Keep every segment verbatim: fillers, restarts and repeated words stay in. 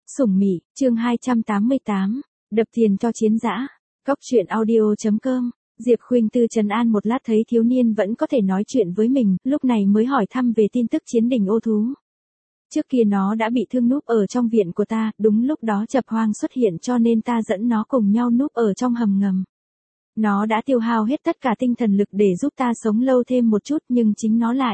Sủng Mị, chương hai trăm tám mươi tám, đập tiền cho chiến dã. Cóc truyện audio chấm com. Diệp Khuynh Tư trấn an một lát thấy thiếu niên vẫn có thể nói chuyện với mình, lúc này mới hỏi thăm về tin tức chiến đình ô thú. Trước kia nó đã bị thương núp ở trong viện của ta, đúng lúc đó Chập Hoang xuất hiện cho nên ta dẫn nó cùng nhau núp ở trong hầm ngầm. Nó đã tiêu hao hết tất cả tinh thần lực để giúp ta sống lâu thêm một chút nhưng chính nó lại.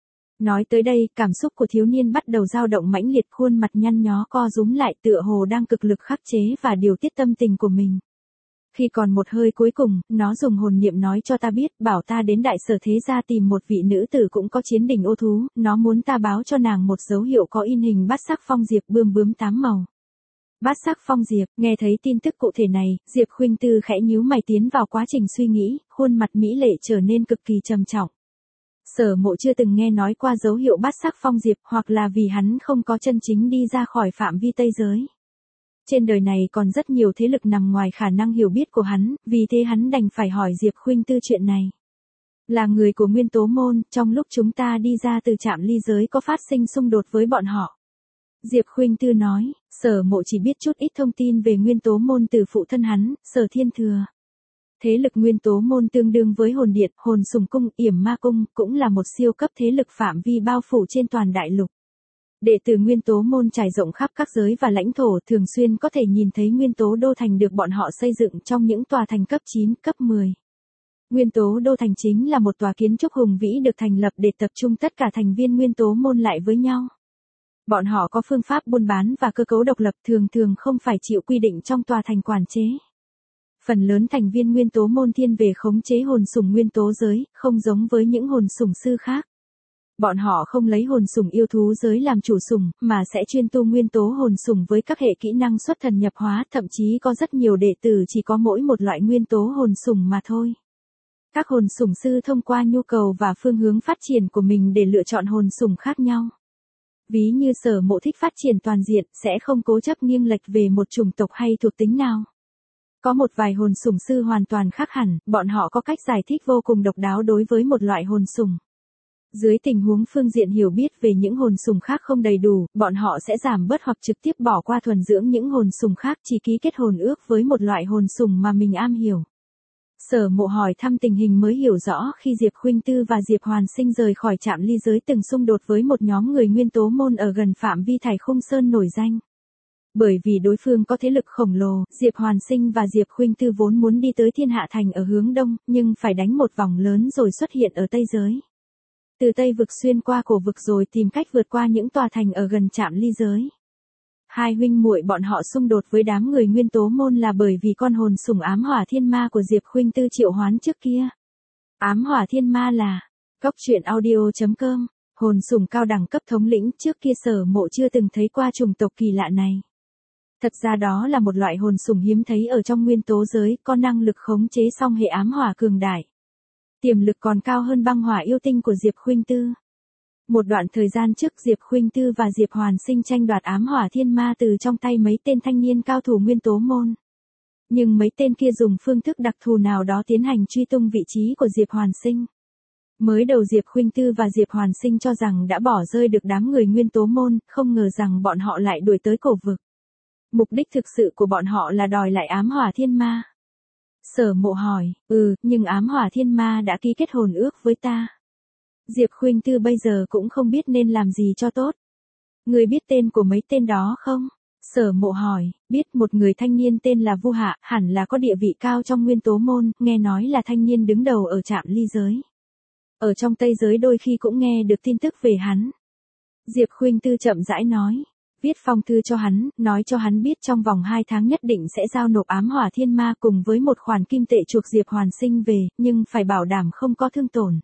Nói tới đây, cảm xúc của thiếu niên bắt đầu dao động mãnh liệt, khuôn mặt nhăn nhó co rúm lại tựa hồ đang cực lực khắc chế và điều tiết tâm tình của mình. Khi còn một hơi cuối cùng, nó dùng hồn niệm nói cho ta biết, bảo ta đến Đại Sở Thế Gia tìm một vị nữ tử cũng có chiến đình ô thú, nó muốn ta báo cho nàng một dấu hiệu có in hình bát sắc phong diệp bươm bướm tám màu. Bát sắc phong diệp, nghe thấy tin tức cụ thể này, Diệp Khuynh Tư khẽ nhíu mày tiến vào quá trình suy nghĩ, khuôn mặt mỹ lệ trở nên cực kỳ trầm trọng. Sở Mộ chưa từng nghe nói qua dấu hiệu bát sắc phong diệp, hoặc là vì hắn không có chân chính đi ra khỏi phạm vi Tây giới. Trên đời này còn rất nhiều thế lực nằm ngoài khả năng hiểu biết của hắn, vì thế hắn đành phải hỏi Diệp Khuynh Tư chuyện này. Là người của Nguyên Tố Môn, trong lúc chúng ta đi ra từ trạm ly giới có phát sinh xung đột với bọn họ. Diệp Khuynh Tư nói, Sở Mộ chỉ biết chút ít thông tin về Nguyên Tố Môn từ phụ thân hắn, Sở Thiên Thừa. Thế lực Nguyên Tố Môn tương đương với Hồn Điện, Hồn Sùng Cung, Yểm Ma Cung, cũng là một siêu cấp thế lực phạm vi bao phủ trên toàn đại lục. Đệ tử Nguyên Tố Môn trải rộng khắp các giới và lãnh thổ, thường xuyên có thể nhìn thấy Nguyên Tố Đô Thành được bọn họ xây dựng trong những tòa thành cấp chín, cấp mười. Nguyên Tố Đô Thành chính là một tòa kiến trúc hùng vĩ được thành lập để tập trung tất cả thành viên Nguyên Tố Môn lại với nhau. Bọn họ có phương pháp buôn bán và cơ cấu độc lập, thường thường không phải chịu quy định trong tòa thành quản chế. Phần lớn thành viên Nguyên Tố Môn thiên về khống chế hồn sủng nguyên tố giới, không giống với những hồn sủng sư khác. Bọn họ không lấy hồn sủng yêu thú giới làm chủ sủng, mà sẽ chuyên tu nguyên tố hồn sủng với các hệ kỹ năng xuất thần nhập hóa, thậm chí có rất nhiều đệ tử chỉ có mỗi một loại nguyên tố hồn sủng mà thôi. Các hồn sủng sư thông qua nhu cầu và phương hướng phát triển của mình để lựa chọn hồn sủng khác nhau. Ví như Sở Mộ thích phát triển toàn diện, sẽ không cố chấp nghiêng lệch về một chủng tộc hay thuộc tính nào. Có một vài hồn sủng sư hoàn toàn khác hẳn, bọn họ có cách giải thích vô cùng độc đáo đối với một loại hồn sủng. Dưới tình huống phương diện hiểu biết về những hồn sủng khác không đầy đủ, bọn họ sẽ giảm bớt hoặc trực tiếp bỏ qua thuần dưỡng những hồn sủng khác, chỉ ký kết hồn ước với một loại hồn sủng mà mình am hiểu. Sở Mộ hỏi thăm tình hình mới hiểu rõ khi Diệp Khuynh Tư và Diệp Hoàn Sinh rời khỏi trạm ly giới từng xung đột với một nhóm người Nguyên Tố Môn ở gần phạm vi Thải Khung Sơn nổi danh. Bởi vì đối phương có thế lực khổng lồ, Diệp Hoàn Sinh và Diệp Khuynh Tư vốn muốn đi tới Thiên Hạ Thành ở hướng đông, nhưng phải đánh một vòng lớn rồi xuất hiện ở Tây giới. Từ Tây vực xuyên qua cổ vực rồi tìm cách vượt qua những tòa thành ở gần trạm ly giới. Hai huynh muội bọn họ xung đột với đám người Nguyên Tố Môn là bởi vì con hồn sủng ám hỏa thiên ma của Diệp Khuynh Tư triệu hoán trước kia. Ám hỏa thiên ma là cóc truyện audio chấm com, hồn sủng cao đẳng cấp thống lĩnh, trước kia Sở Mộ chưa từng thấy qua chủng tộc kỳ lạ này. Thật ra đó là một loại hồn sủng hiếm thấy ở trong nguyên tố giới, có năng lực khống chế song hệ ám hỏa cường đại. Tiềm lực còn cao hơn băng hỏa yêu tinh của Diệp Khuynh Tư. Một đoạn thời gian trước Diệp Khuynh Tư và Diệp Hoàn Sinh tranh đoạt ám hỏa thiên ma từ trong tay mấy tên thanh niên cao thủ Nguyên Tố Môn. Nhưng mấy tên kia dùng phương thức đặc thù nào đó tiến hành truy tung vị trí của Diệp Hoàn Sinh. Mới đầu Diệp Khuynh Tư và Diệp Hoàn Sinh cho rằng đã bỏ rơi được đám người Nguyên Tố Môn, không ngờ rằng bọn họ lại đuổi tới cổ vực. Mục đích thực sự của bọn họ là đòi lại ám hỏa thiên ma. Sở Mộ hỏi, ừ, nhưng ám hỏa thiên ma đã ký kết hồn ước với ta. Diệp Khuynh Tư bây giờ cũng không biết nên làm gì cho tốt. Người biết tên của mấy tên đó không? Sở Mộ hỏi, biết, một người thanh niên tên là Vu Hạ, hẳn là có địa vị cao trong Nguyên Tố Môn, nghe nói là thanh niên đứng đầu ở trạm ly giới. Ở trong Tây giới đôi khi cũng nghe được tin tức về hắn. Diệp Khuynh Tư chậm rãi nói. Viết phong thư cho hắn, nói cho hắn biết trong vòng hai tháng nhất định sẽ giao nộp ám hỏa thiên ma cùng với một khoản kim tệ chuộc Diệp Hoàn Sinh về, nhưng phải bảo đảm không có thương tổn.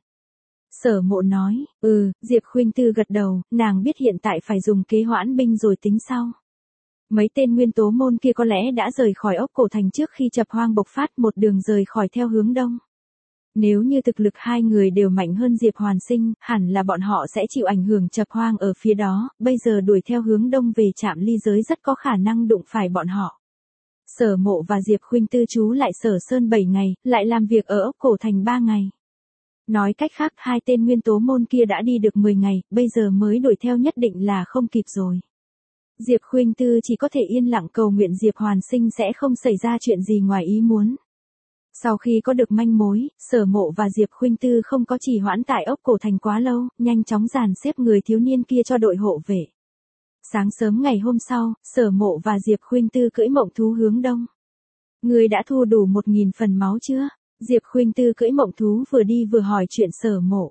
Sở Mộ nói, ừ, Diệp Khuynh Tư gật đầu, nàng biết hiện tại phải dùng kế hoãn binh rồi tính sau. Mấy tên Nguyên Tố Môn kia có lẽ đã rời khỏi ốc cổ thành trước khi Chập Hoang bộc phát, một đường rời khỏi theo hướng đông. Nếu như thực lực hai người đều mạnh hơn Diệp Hoàn Sinh, hẳn là bọn họ sẽ chịu ảnh hưởng Chập Hoang ở phía đó, bây giờ đuổi theo hướng đông về trạm ly giới rất có khả năng đụng phải bọn họ. Sở Mộ và Diệp Khuynh Tư trú lại Sở Sơn bảy ngày, lại làm việc ở ốc cổ thành ba ngày. Nói cách khác, hai tên Nguyên Tố Môn kia đã đi được mười ngày, bây giờ mới đuổi theo nhất định là không kịp rồi. Diệp Khuynh Tư chỉ có thể yên lặng cầu nguyện Diệp Hoàn Sinh sẽ không xảy ra chuyện gì ngoài ý muốn. Sau khi có được manh mối, Sở Mộ và Diệp Khuynh Tư không có trì hoãn tại ốc cổ thành quá lâu, nhanh chóng dàn xếp người thiếu niên kia cho đội hộ vệ. Sáng sớm ngày hôm sau, Sở Mộ và Diệp Khuynh Tư cưỡi mộng thú hướng đông. Người đã thu đủ một nghìn phần máu chưa? Diệp Khuynh Tư cưỡi mộng thú vừa đi vừa hỏi chuyện Sở Mộ.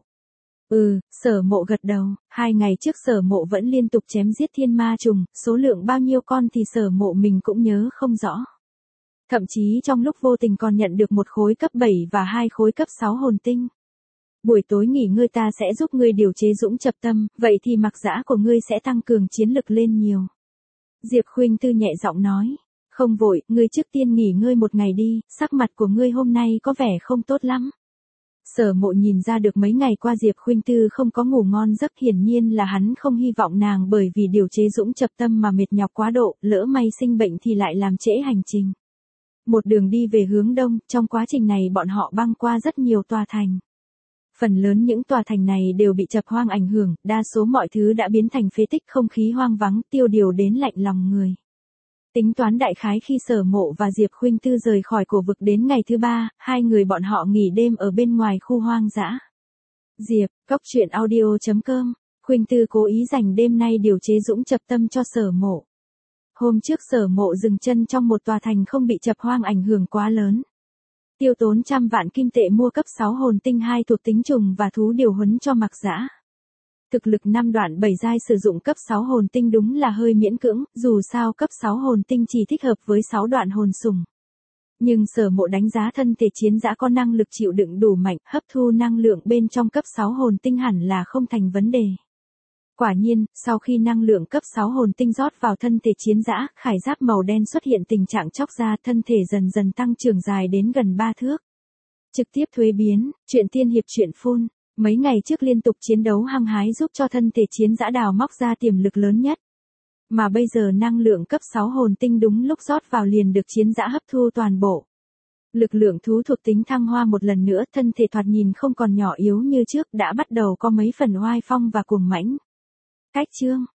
Ừ, Sở Mộ gật đầu, hai ngày trước Sở Mộ vẫn liên tục chém giết thiên ma trùng, số lượng bao nhiêu con thì Sở Mộ mình cũng nhớ không rõ. Thậm chí trong lúc vô tình còn nhận được một khối cấp bảy và hai khối cấp sáu hồn tinh. Buổi tối nghỉ ngơi ta sẽ giúp ngươi điều chế dũng chập tâm, vậy thì mặc giã của ngươi sẽ tăng cường chiến lực lên nhiều. Diệp Khuynh Tư nhẹ giọng nói, không vội, ngươi trước tiên nghỉ ngơi một ngày đi, sắc mặt của ngươi hôm nay có vẻ không tốt lắm. Sở Mộ nhìn ra được mấy ngày qua Diệp Khuynh Tư không có ngủ ngon giấc, hiển nhiên là hắn không hy vọng nàng bởi vì điều chế dũng chập tâm mà mệt nhọc quá độ, lỡ may sinh bệnh thì lại làm trễ hành trình. Một đường đi về hướng đông, trong quá trình này bọn họ băng qua rất nhiều tòa thành. Phần lớn những tòa thành này đều bị chập hoang ảnh hưởng, đa số mọi thứ đã biến thành phế tích, không khí hoang vắng, tiêu điều đến lạnh lòng người. Tính toán đại khái khi Sở Mộ và Diệp Khuynh Tư rời khỏi cổ vực đến ngày thứ ba, hai người bọn họ nghỉ đêm ở bên ngoài khu hoang dã. Diệp, cốc truyện audio chấm com, Khuynh Tư cố ý dành đêm nay điều chế dũng chập tâm cho Sở Mộ. Hôm trước Sở Mộ dừng chân trong một tòa thành không bị chập hoang ảnh hưởng quá lớn. Tiêu tốn trăm vạn kim tệ mua cấp sáu hồn tinh hai thuộc tính trùng và thú điều huấn cho Mặc Dã. Thực lực năm đoạn bảy giai sử dụng cấp sáu hồn tinh đúng là hơi miễn cưỡng, dù sao cấp sáu hồn tinh chỉ thích hợp với sáu đoạn hồn sủng. Nhưng Sở Mộ đánh giá thân thể chiến dã có năng lực chịu đựng đủ mạnh, hấp thu năng lượng bên trong cấp sáu hồn tinh hẳn là không thành vấn đề. Quả nhiên, sau khi năng lượng cấp sáu hồn tinh rót vào thân thể chiến dã, khải giáp màu đen xuất hiện tình trạng chóc ra, thân thể dần dần tăng trưởng dài đến gần ba thước. Trực tiếp thuế biến, truyện tiên hiệp truyện phun, mấy ngày trước liên tục chiến đấu hăng hái giúp cho thân thể chiến dã đào móc ra tiềm lực lớn nhất. Mà bây giờ năng lượng cấp sáu hồn tinh đúng lúc rót vào liền được chiến dã hấp thu toàn bộ. Lực lượng thú thuộc tính thăng hoa một lần nữa, thân thể thoạt nhìn không còn nhỏ yếu như trước, đã bắt đầu có mấy phần oai phong và cuồng mãnh. Cách chương